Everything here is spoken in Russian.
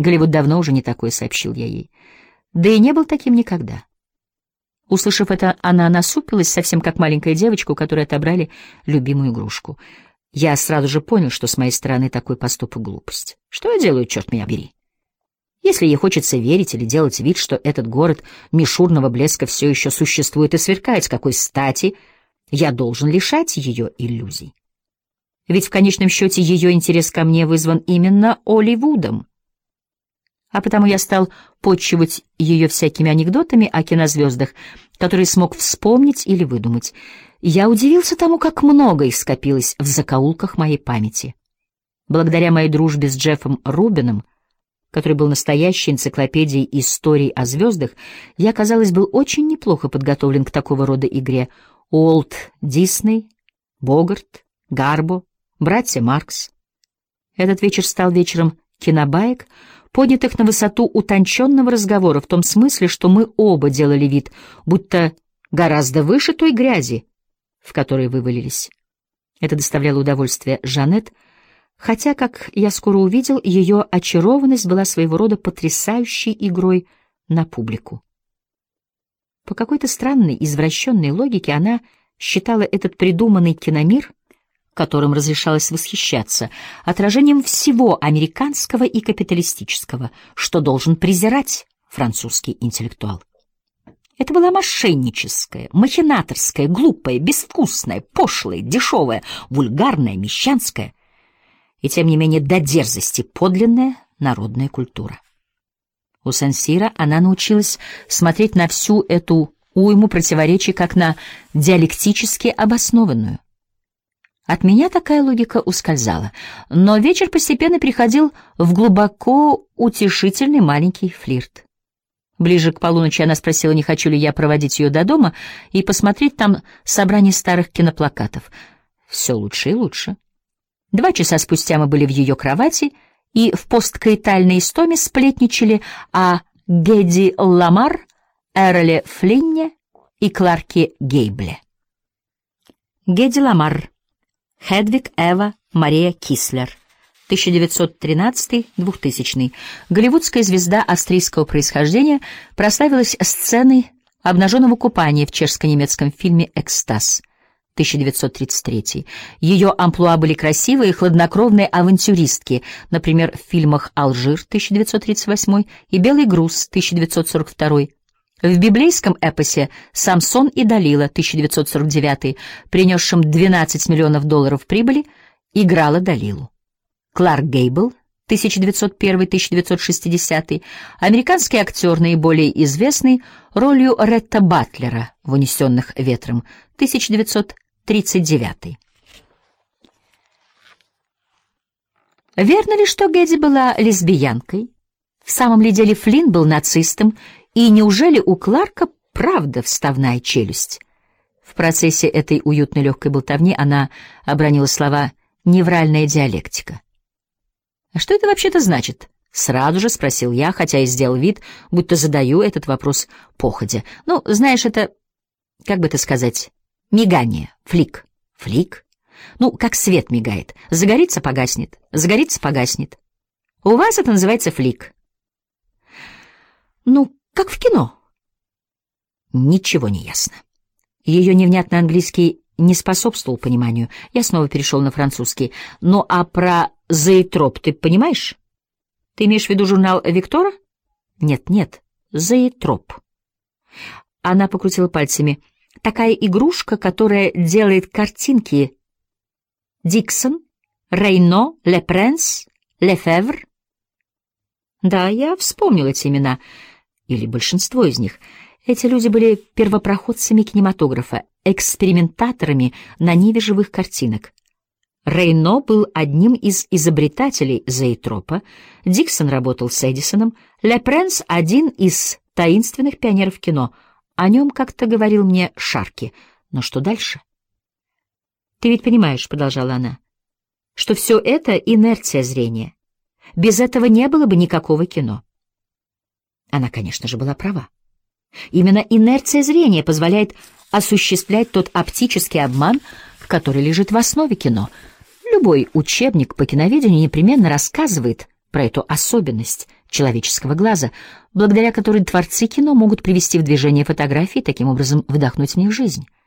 Голливуд давно уже не такой, — сообщил я ей. Да и не был таким никогда. Услышав это, она насупилась, совсем как маленькая девочка, у которой отобрали любимую игрушку. Я сразу же понял, что с моей стороны такой поступок — глупость. Что я делаю, черт меня бери? Если ей хочется верить или делать вид, что этот город мишурного блеска все еще существует и сверкает, с какой стати я должен лишать ее иллюзий? Ведь в конечном счете ее интерес ко мне вызван именно Олливудом. А потому я стал подчивать ее всякими анекдотами о кинозвездах, которые смог вспомнить или выдумать. Я удивился тому, как много их скопилось в закоулках моей памяти. Благодаря моей дружбе с Джеффом Рубином, который был настоящей энциклопедией историй о звездах, я, казалось, был очень неплохо подготовлен к такого рода игре. Уолт Дисней, Богарт, Гарбо, братья Маркс. Этот вечер стал вечером кинобаек, поднятых на высоту утонченного разговора, в том смысле, что мы оба делали вид, будто гораздо выше той грязи, в которой вывалились. Это доставляло удовольствие Жанет, хотя, как я скоро увидел, ее очарованность была своего рода потрясающей игрой на публику. По какой-то странной, извращенной логике она считала этот придуманный киномир, которым разрешалось восхищаться, отражением всего американского и капиталистического, что должен презирать французский интеллектуал. Это была мошенническая, махинаторская, глупая, безвкусная, пошлая, дешевая, вульгарная, мещанская и, тем не менее, до дерзости подлинная народная культура. У Сен-Сира она научилась смотреть на всю эту уйму противоречий как на диалектически обоснованную. От меня такая логика ускользала, но вечер постепенно переходил в глубоко утешительный маленький флирт. Ближе к полуночи она спросила, не хочу ли я проводить ее до дома и посмотреть там собрание старых киноплакатов. Все лучше и лучше. 2 часа спустя мы были в ее кровати и в посткаитальной истоме сплетничали о Геди Ламар, Эрле Флинне и Кларке Гейбле. Геди Ламар. Хедвиг Эва Мария Кислер, 1913-2000. Голливудская звезда австрийского происхождения, прославилась сценой обнаженного купания в чешско-немецком фильме «Экстаз», 1933. Ее амплуа были красивые и хладнокровные авантюристки, например, в фильмах «Алжир», 1938, и «Белый груз», 1942. В библейском эпосе «Самсон и Далила» 1949, принесшем $12 миллионов прибыли, играла Далилу. Кларк Гейбл 1901-1960, американский актер, наиболее известный ролью Ретта Батлера в «Унесенных ветром» 1939. Верно ли, что Геди была лесбиянкой? В самом ли деле Флинн был нацистом? И неужели у Кларка правда вставная челюсть? В процессе этой уютной легкой болтовни она обронила слова «невральная диалектика». «А что это вообще-то значит?» — сразу же спросил я, хотя и сделал вид, будто задаю этот вопрос походя. «Ну, знаешь, это, как бы это сказать, мигание, флик». «Флик? Ну, как свет мигает. Загорится — погаснет, загорится — погаснет. У вас это называется флик». «Ну, как в кино». Ничего не ясно. Ее невнятный английский не способствовал пониманию. Я снова перешел на французский. «Ну, а про зоэтроп ты понимаешь? Ты имеешь в виду журнал Виктора?» «Нет, зоэтроп». Она покрутила пальцами. «Такая игрушка, которая делает картинки. Диксон, Рейно, Ле Пренс, Лефевр». Да, я вспомнил эти имена. Или большинство из них. Эти люди были первопроходцами кинематографа, экспериментаторами на ниве живых картинок. Рейно был одним из изобретателей зоэтропа, Диксон работал с Эдисоном, Ле Пренс — один из таинственных пионеров кино. О нем как-то говорил мне Шарки. Но что дальше? «Ты ведь понимаешь, — продолжала она, — что все это инерция зрения. Без этого не было бы никакого кино». Она, конечно же, была права. Именно инерция зрения позволяет осуществлять тот оптический обман, который лежит в основе кино. Любой учебник по киноведению непременно рассказывает про эту особенность. человеческого глаза, благодаря которой творцы кино могут привести в движение фотографии и таким образом вдохнуть в них жизнь.